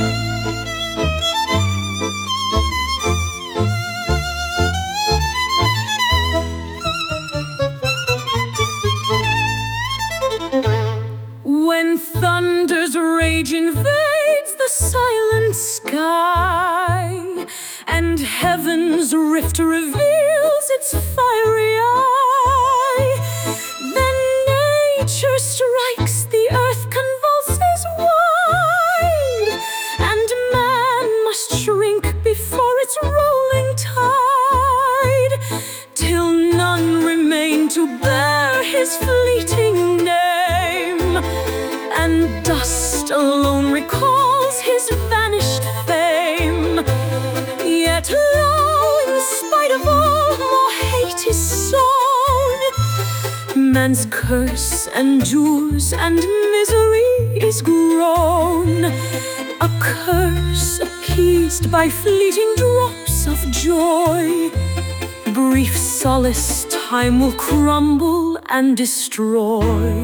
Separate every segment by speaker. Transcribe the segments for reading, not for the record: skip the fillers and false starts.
Speaker 1: When thunder's rage invades the silent sky, and heaven's rift reveals its fiery eye, then nature strikes, the earth convulses wide, and man must shrink before its rolling tide, till none remain to bear his fleeting name, and dust alone recalls his vanished fame. Yet lo, in spite of all, more hate is sown. Man's curse endures and misery is grown, a curse appeased by fleeting drops of joy. Brief solace time will crumble and destroy.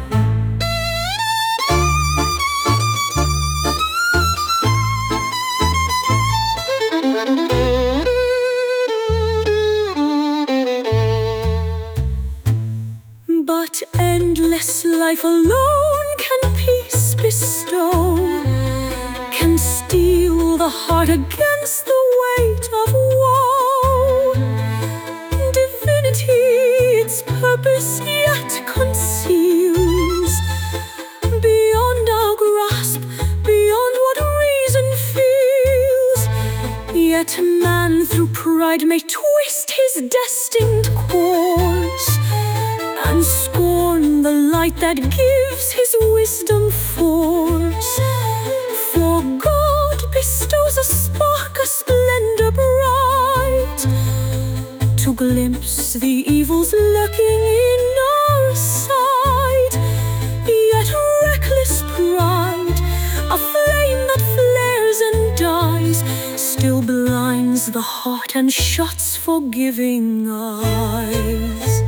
Speaker 1: But endless life alone can peace bestow, can steel the heart against the weight of woe. Divinity its purpose yet conceals, beyond our grasp, beyond what reason feels. Yet man through pride may twist his destined course, and scorn the light that gives his wisdom force. For God bestows a spark, a splendor bright, to glimpse the evils lurking in our sight. Yet reckless pride, a flame that flares and dies, still blinds the heart and shuts forgiving eyes.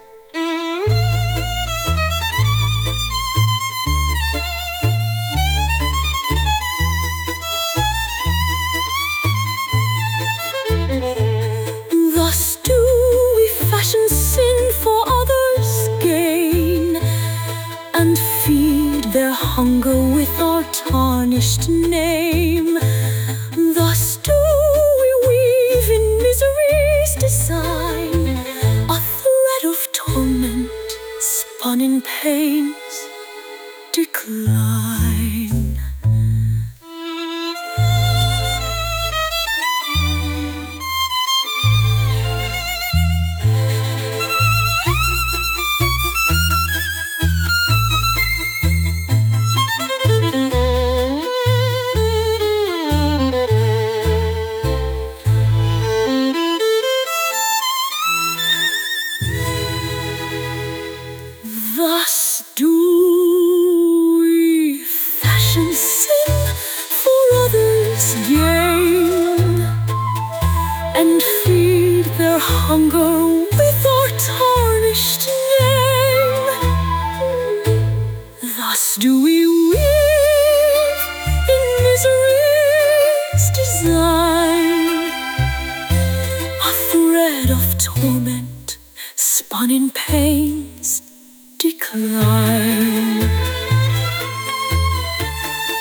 Speaker 1: Thus do we fashion sin for others' gain, and feed their hunger with our tarnished name. Thus do we weave in misery's design a thread of torment spun in pain's decline. Thus do we fashion sin for others' gain, and feed their hunger